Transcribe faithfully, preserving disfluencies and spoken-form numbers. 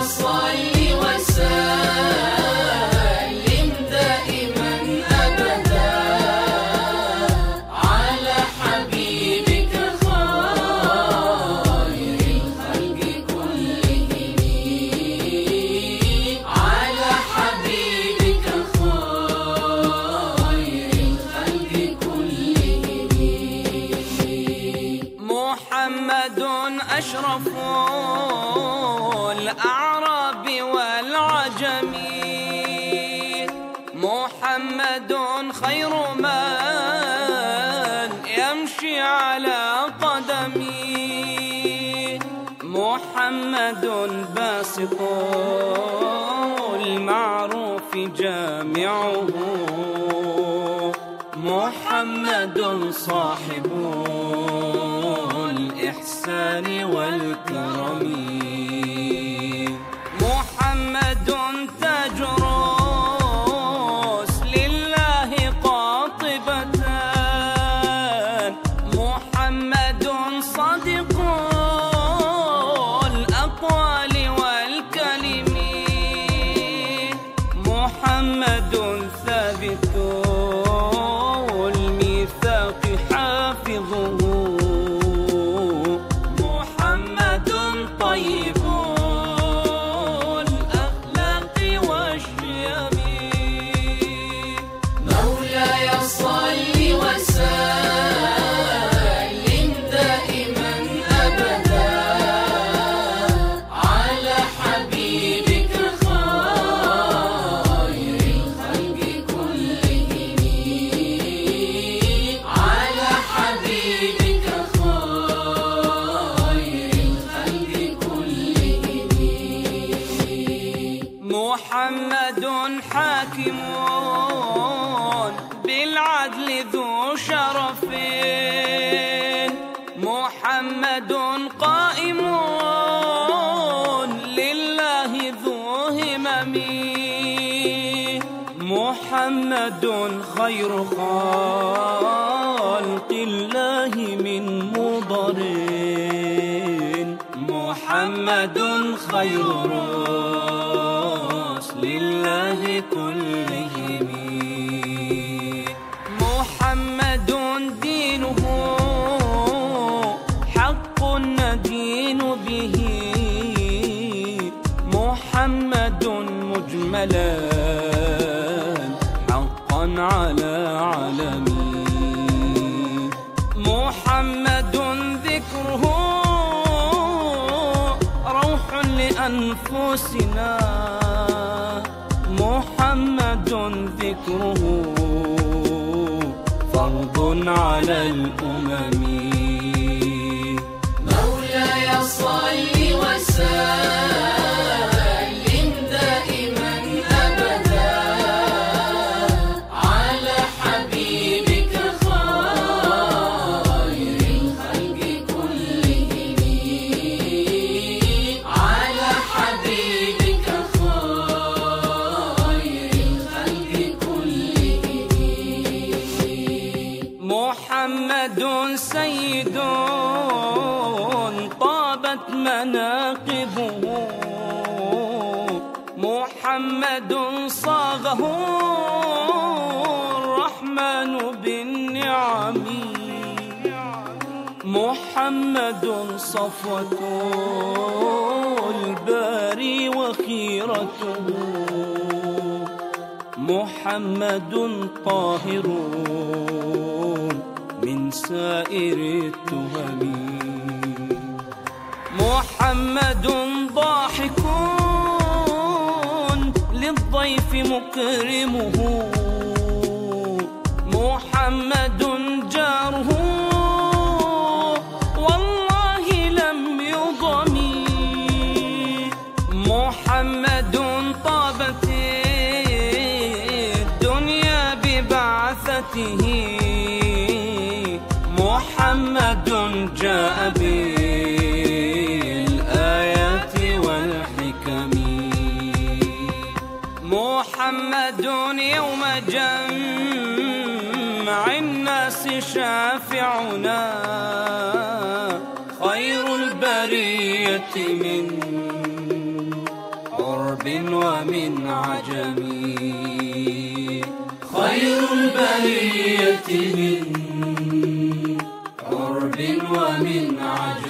صل وسلم دائما أبدا على حبيبك خير الخلق كلهم، على حبيبك خير الخلق كلهم. محمد أشرف الأعراب والعجم، محمد خير من يمشي على قدمه، محمد باسط المعروف جامعه، محمد صاحب الإحسان والكرم، محمد تاج روس لله قاطبة، محمد صادق الأقوال والكلم، محمد ثابت الميثاق حافظه، محمد طيب الأخلاق والشيم. مولاي صل وسلم دائما أبدا على حبيبك خير الخلق كلهم، على حبيبك خير الخلق كلهم. محمد حاكم بالعدل ذو شرف، محمد قائم لله ذو همم، محمد خير خلق الله من مضر، محمد خير رسل الله كلهم، محمد دينه حق ندين به، محمد مجملا حقا على علمي، محمد ذكره روح لأنفسنا، محمد ذكره فرض على الأمم. مولاي صل وسلم دائما أبدا على حبيبك خير الخلق كلهم، على حبيبك خير الخلق كلهم. محمد سيد طابت مناقبه، محمد صاغه الرحمن بالنعم، محمد صفوة الباري وخيرته، محمد طاهر من سائر التهم، محمد ضاحك للضيف مكرمه، محمد جاره والله لم يضم، محمد طابت الدنيا ببعثته، محمد جاء بالآيات والحكم، محمد يوم جمع الناس شافعنا، خير البرية من عرب ومن عجم. خير البرية من عرب ومن عجم.